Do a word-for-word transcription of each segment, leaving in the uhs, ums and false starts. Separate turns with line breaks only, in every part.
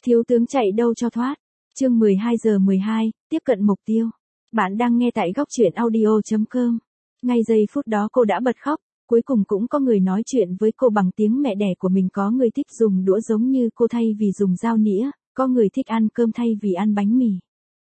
Thiếu tướng chạy đâu cho thoát. Chương mười hai giờ mười hai, tiếp cận mục tiêu. Bạn đang nghe tại góc truyện audio chấm com. Ngay giây phút đó cô đã bật khóc, cuối cùng cũng có người nói chuyện với cô bằng tiếng mẹ đẻ của mình, có người thích dùng đũa giống như cô thay vì dùng dao nĩa, có người thích ăn cơm thay vì ăn bánh mì.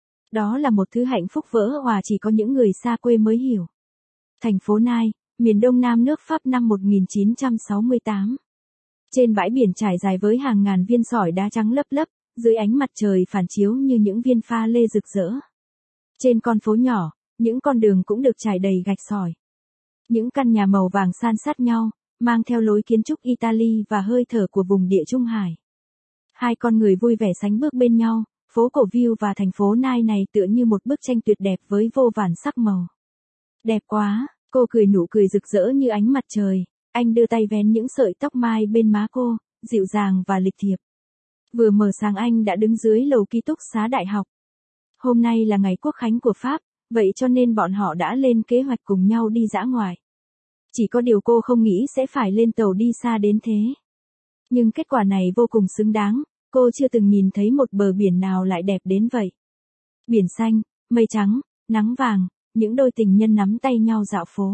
Đó là một thứ hạnh phúc vỡ hòa chỉ có những người xa quê mới hiểu. Thành phố Nai, miền đông nam nước Pháp năm một nghìn chín trăm sáu mươi tám. Trên bãi biển trải dài với hàng ngàn viên sỏi đá trắng lấp lấp, dưới ánh mặt trời phản chiếu như những viên pha lê rực rỡ. Trên con phố nhỏ, những con đường cũng được trải đầy gạch sỏi. Những căn nhà màu vàng san sát nhau, mang theo lối kiến trúc Italy và hơi thở của vùng Địa Trung Hải. Hai con người vui vẻ sánh bước bên nhau, phố cổ View và thành phố Nai này tựa như một bức tranh tuyệt đẹp với vô vàn sắc màu. Đẹp quá, cô cười nụ cười rực rỡ như ánh mặt trời, anh đưa tay vén những sợi tóc mai bên má cô, dịu dàng và lịch thiệp. Vừa mở sáng anh đã đứng dưới lầu ký túc xá đại học. Hôm nay là ngày quốc khánh của Pháp, vậy cho nên bọn họ đã lên kế hoạch cùng nhau đi dã ngoại. Chỉ có điều cô không nghĩ sẽ phải lên tàu đi xa đến thế. Nhưng kết quả này vô cùng xứng đáng, cô chưa từng nhìn thấy một bờ biển nào lại đẹp đến vậy. Biển xanh, mây trắng, nắng vàng, những đôi tình nhân nắm tay nhau dạo phố.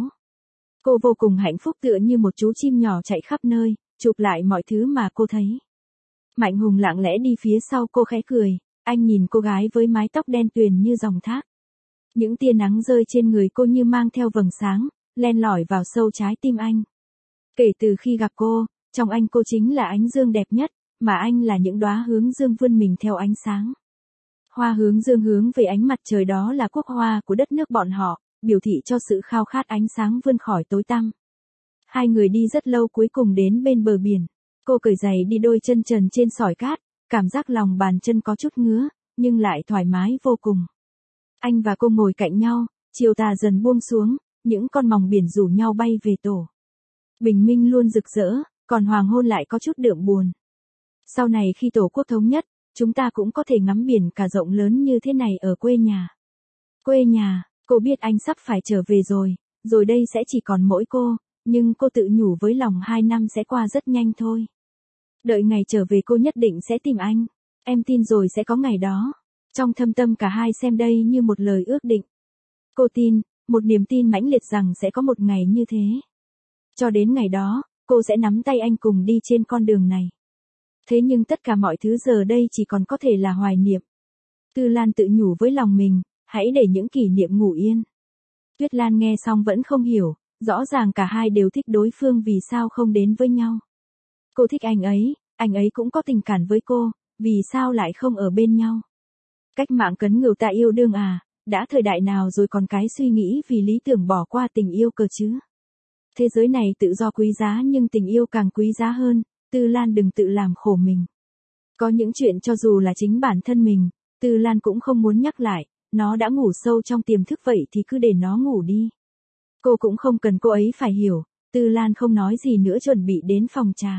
Cô vô cùng hạnh phúc tựa như một chú chim nhỏ chạy khắp nơi, chụp lại mọi thứ mà cô thấy. Mạnh Hùng lặng lẽ đi phía sau cô khẽ cười, anh nhìn cô gái với mái tóc đen tuyền như dòng thác. Những tia nắng rơi trên người cô như mang theo vầng sáng, len lỏi vào sâu trái tim anh. Kể từ khi gặp cô, trong anh cô chính là ánh dương đẹp nhất, mà anh là những đóa hướng dương vươn mình theo ánh sáng. Hoa hướng dương hướng về ánh mặt trời, đó là quốc hoa của đất nước bọn họ, biểu thị cho sự khao khát ánh sáng vươn khỏi tối tăm. Hai người đi rất lâu cuối cùng đến bên bờ biển. Cô cởi giày đi đôi chân trần trên sỏi cát, cảm giác lòng bàn chân có chút ngứa, nhưng lại thoải mái vô cùng. Anh và cô ngồi cạnh nhau, chiều tà dần buông xuống, những con mòng biển rủ nhau bay về tổ. Bình minh luôn rực rỡ, còn hoàng hôn lại có chút đượm buồn. Sau này khi tổ quốc thống nhất, chúng ta cũng có thể ngắm biển cả rộng lớn như thế này ở quê nhà. Quê nhà, cô biết anh sắp phải trở về rồi, rồi đây sẽ chỉ còn mỗi cô, nhưng cô tự nhủ với lòng hai năm sẽ qua rất nhanh thôi. Đợi ngày trở về cô nhất định sẽ tìm anh, em tin rồi sẽ có ngày đó. Trong thâm tâm cả hai xem đây như một lời ước định. Cô tin, một niềm tin mãnh liệt rằng sẽ có một ngày như thế. Cho đến ngày đó, cô sẽ nắm tay anh cùng đi trên con đường này. Thế nhưng tất cả mọi thứ giờ đây chỉ còn có thể là hoài niệm. Tư Lan tự nhủ với lòng mình, hãy để những kỷ niệm ngủ yên. Tuyết Lan nghe xong vẫn không hiểu, rõ ràng cả hai đều thích đối phương, vì sao không đến với nhau. Cô thích anh ấy, anh ấy cũng có tình cảm với cô, vì sao lại không ở bên nhau. Cách mạng cấn ngừu ta yêu đương à, đã thời đại nào rồi còn cái suy nghĩ vì lý tưởng bỏ qua tình yêu cơ chứ. Thế giới này tự do quý giá nhưng tình yêu càng quý giá hơn, Tư Lan đừng tự làm khổ mình. Có những chuyện cho dù là chính bản thân mình, Tư Lan cũng không muốn nhắc lại, nó đã ngủ sâu trong tiềm thức vậy thì cứ để nó ngủ đi. Cô cũng không cần cô ấy phải hiểu, Tư Lan không nói gì nữa chuẩn bị đến phòng trà.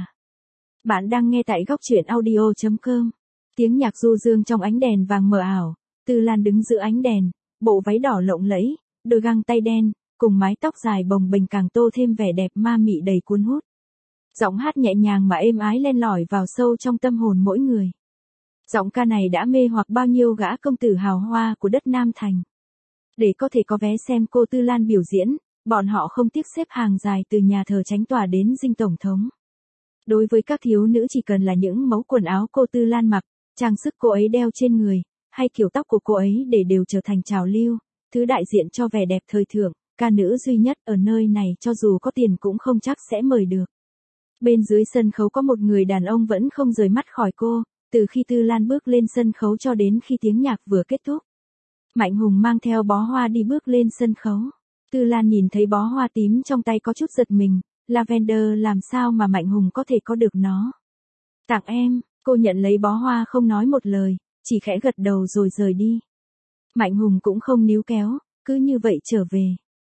Bạn đang nghe tại góc truyện audio chấm com. Tiếng nhạc du dương trong ánh đèn vàng mờ ảo, Tư Lan đứng giữa ánh đèn, bộ váy đỏ lộng lẫy, đôi găng tay đen, cùng mái tóc dài bồng bềnh càng tô thêm vẻ đẹp ma mị đầy cuốn hút. Giọng hát nhẹ nhàng mà êm ái len lỏi vào sâu trong tâm hồn mỗi người. Giọng ca này đã mê hoặc bao nhiêu gã công tử hào hoa của đất Nam Thành. Để có thể có vé xem cô Tư Lan biểu diễn, bọn họ không tiếc xếp hàng dài từ nhà thờ Chánh tòa đến dinh tổng thống. Đối với các thiếu nữ chỉ cần là những mẫu quần áo cô Tư Lan mặc, trang sức cô ấy đeo trên người, hay kiểu tóc của cô ấy để đều trở thành trào lưu, thứ đại diện cho vẻ đẹp thời thượng, ca nữ duy nhất ở nơi này cho dù có tiền cũng không chắc sẽ mời được. Bên dưới sân khấu có một người đàn ông vẫn không rời mắt khỏi cô, từ khi Tư Lan bước lên sân khấu cho đến khi tiếng nhạc vừa kết thúc. Mạnh Hùng mang theo bó hoa đi bước lên sân khấu. Tư Lan nhìn thấy bó hoa tím trong tay có chút giật mình, Lavender làm sao mà Mạnh Hùng có thể có được nó. Tặng em, cô nhận lấy bó hoa không nói một lời, chỉ khẽ gật đầu rồi rời đi. Mạnh Hùng cũng không níu kéo, cứ như vậy trở về.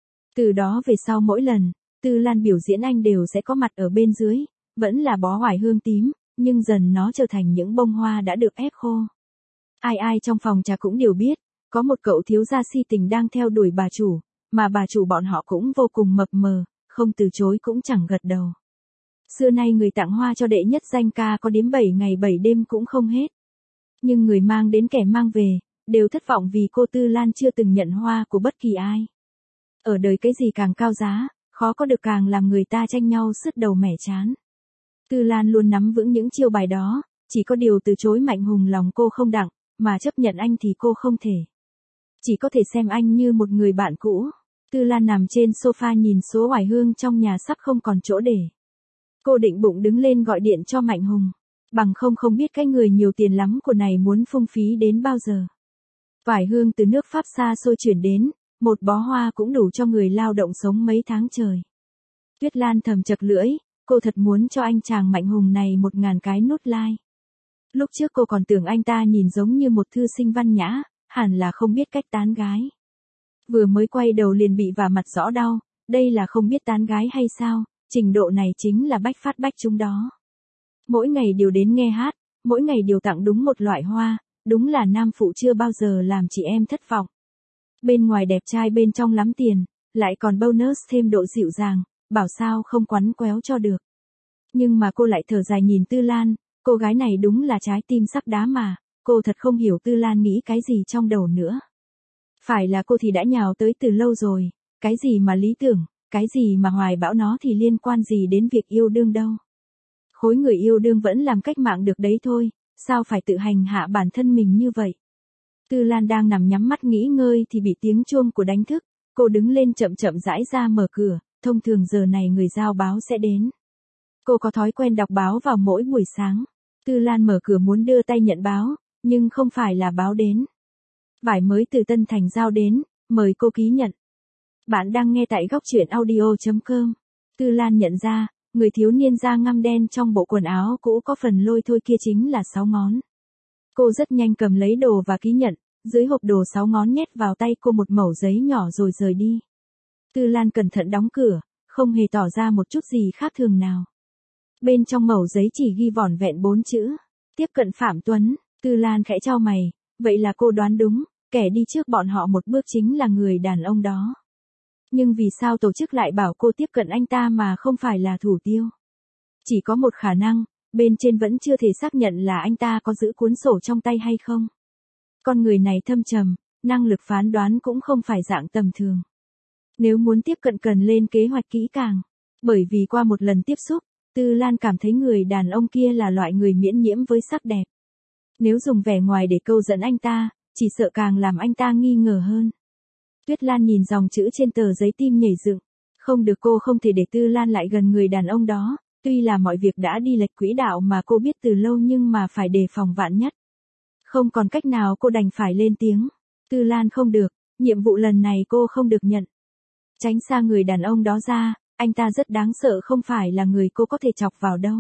Từ đó về sau mỗi lần, Tư Lan biểu diễn anh đều sẽ có mặt ở bên dưới, vẫn là bó hoài hương tím, nhưng dần nó trở thành những bông hoa đã được ép khô. Ai ai trong phòng trà cũng đều biết, có một cậu thiếu gia si tình đang theo đuổi bà chủ, mà bà chủ bọn họ cũng vô cùng mập mờ, không từ chối cũng chẳng gật đầu. Xưa nay người tặng hoa cho đệ nhất danh ca có đến bảy ngày bảy đêm cũng không hết. Nhưng người mang đến kẻ mang về, đều thất vọng vì cô Tư Lan chưa từng nhận hoa của bất kỳ ai. Ở đời cái gì càng cao giá, khó có được càng làm người ta tranh nhau sứt đầu mẻ chán. Tư Lan luôn nắm vững những chiêu bài đó, chỉ có điều từ chối Mạnh Hùng lòng cô không đặng, mà chấp nhận anh thì cô không thể. Chỉ có thể xem anh như một người bạn cũ. Tư Lan nằm trên sofa nhìn số oải hương trong nhà sắp không còn chỗ để. Cô định bụng đứng lên gọi điện cho Mạnh Hùng. Bằng không không biết cái người nhiều tiền lắm của này muốn phung phí đến bao giờ. Vải hương từ nước Pháp xa xôi chuyển đến, một bó hoa cũng đủ cho người lao động sống mấy tháng trời. Tuyết Lan thầm chật lưỡi, cô thật muốn cho anh chàng Mạnh Hùng này một ngàn cái nút like. Lúc trước cô còn tưởng anh ta nhìn giống như một thư sinh văn nhã, hẳn là không biết cách tán gái. Vừa mới quay đầu liền bị vả mặt rõ đau, đây là không biết tán gái hay sao, trình độ này chính là bách phát bách trúng đó. Mỗi ngày đều đến nghe hát, mỗi ngày đều tặng đúng một loại hoa, đúng là nam phụ chưa bao giờ làm chị em thất vọng. Bên ngoài đẹp trai bên trong lắm tiền, lại còn bonus thêm độ dịu dàng, bảo sao không quắn quéo cho được. Nhưng mà cô lại thở dài nhìn Tư Lan, cô gái này đúng là trái tim sắp đá mà, cô thật không hiểu Tư Lan nghĩ cái gì trong đầu nữa. Phải là cô thì đã nhào tới từ lâu rồi, cái gì mà lý tưởng, cái gì mà hoài bão nó thì liên quan gì đến việc yêu đương đâu. Khối người yêu đương vẫn làm cách mạng được đấy thôi, sao phải tự hành hạ bản thân mình như vậy. Tư Lan đang nằm nhắm mắt nghỉ ngơi thì bị tiếng chuông của đánh thức, cô đứng lên chậm chậm rãi ra mở cửa, thông thường giờ này người giao báo sẽ đến. Cô có thói quen đọc báo vào mỗi buổi sáng. Tư Lan mở cửa muốn đưa tay nhận báo, nhưng không phải là báo đến. Vải mới từ Tân Thành giao đến, mời cô ký nhận. Bạn đang nghe tại góc truyện audio chấm com. Tư Lan nhận ra, người thiếu niên da ngăm đen trong bộ quần áo cũ có phần lôi thôi kia chính là sáu ngón. Cô rất nhanh cầm lấy đồ và ký nhận, dưới hộp đồ sáu ngón nhét vào tay cô một mẩu giấy nhỏ rồi rời đi. Tư Lan cẩn thận đóng cửa, không hề tỏ ra một chút gì khác thường nào. Bên trong mẩu giấy chỉ ghi vỏn vẹn bốn chữ, tiếp cận Phạm Tuấn. Tư Lan khẽ chau mày, vậy là cô đoán đúng, kẻ đi trước bọn họ một bước chính là người đàn ông đó. Nhưng vì sao tổ chức lại bảo cô tiếp cận anh ta mà không phải là thủ tiêu? Chỉ có một khả năng, bên trên vẫn chưa thể xác nhận là anh ta có giữ cuốn sổ trong tay hay không. Con người này thâm trầm, năng lực phán đoán cũng không phải dạng tầm thường. Nếu muốn tiếp cận cần lên kế hoạch kỹ càng, bởi vì qua một lần tiếp xúc, Tư Lan cảm thấy người đàn ông kia là loại người miễn nhiễm với sắc đẹp. Nếu dùng vẻ ngoài để câu dẫn anh ta, chỉ sợ càng làm anh ta nghi ngờ hơn. Tuyết Lan nhìn dòng chữ trên tờ giấy tim nhảy dựng. Không được, cô không thể để Tư Lan lại gần người đàn ông đó, tuy là mọi việc đã đi lệch quỹ đạo mà cô biết từ lâu nhưng mà phải đề phòng vạn nhất. Không còn cách nào cô đành phải lên tiếng. Tư Lan không được, nhiệm vụ lần này cô không được nhận. Tránh xa người đàn ông đó ra, anh ta rất đáng sợ, không phải là người cô có thể chọc vào đâu.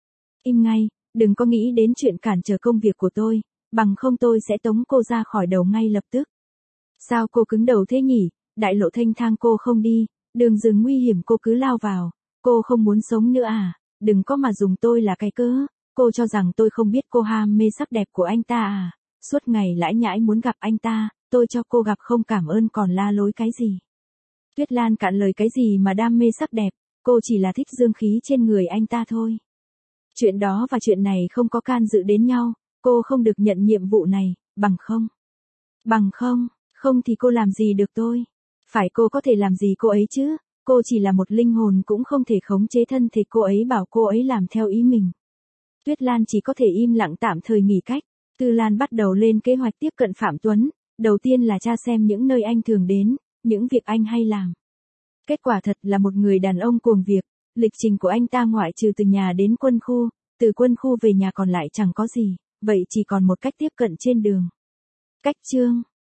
Im ngay, đừng có nghĩ đến chuyện cản trở công việc của tôi, bằng không tôi sẽ tống cô ra khỏi đầu ngay lập tức. Sao cô cứng đầu thế nhỉ, đại lộ thênh thang cô không đi, đường rừng nguy hiểm cô cứ lao vào, cô không muốn sống nữa à, đừng có mà dùng tôi là cái cớ, cô cho rằng tôi không biết cô ham mê sắc đẹp của anh ta à, suốt ngày lãi nhãi muốn gặp anh ta, tôi cho cô gặp không cảm ơn còn la lối cái gì. Tuyết Lan cạn lời cái gì mà đam mê sắc đẹp, cô chỉ là thích dương khí trên người anh ta thôi. Chuyện đó và chuyện này không có can dự đến nhau, cô không được nhận nhiệm vụ này, bằng không. Bằng không, không thì cô làm gì được tôi. Phải, cô có thể làm gì cô ấy chứ, cô chỉ là một linh hồn cũng không thể khống chế thân thể cô ấy, bảo cô ấy làm theo ý mình. Tuyết Lan chỉ có thể im lặng tạm thời nghỉ cách. Tư Lan bắt đầu lên kế hoạch tiếp cận Phạm Tuấn, đầu tiên là tra xem những nơi anh thường đến, những việc anh hay làm. Kết quả thật là một người đàn ông cuồng việc, lịch trình của anh ta ngoại trừ từ nhà đến quân khu, từ quân khu về nhà còn lại chẳng có gì, vậy chỉ còn một cách tiếp cận trên đường. Cách chương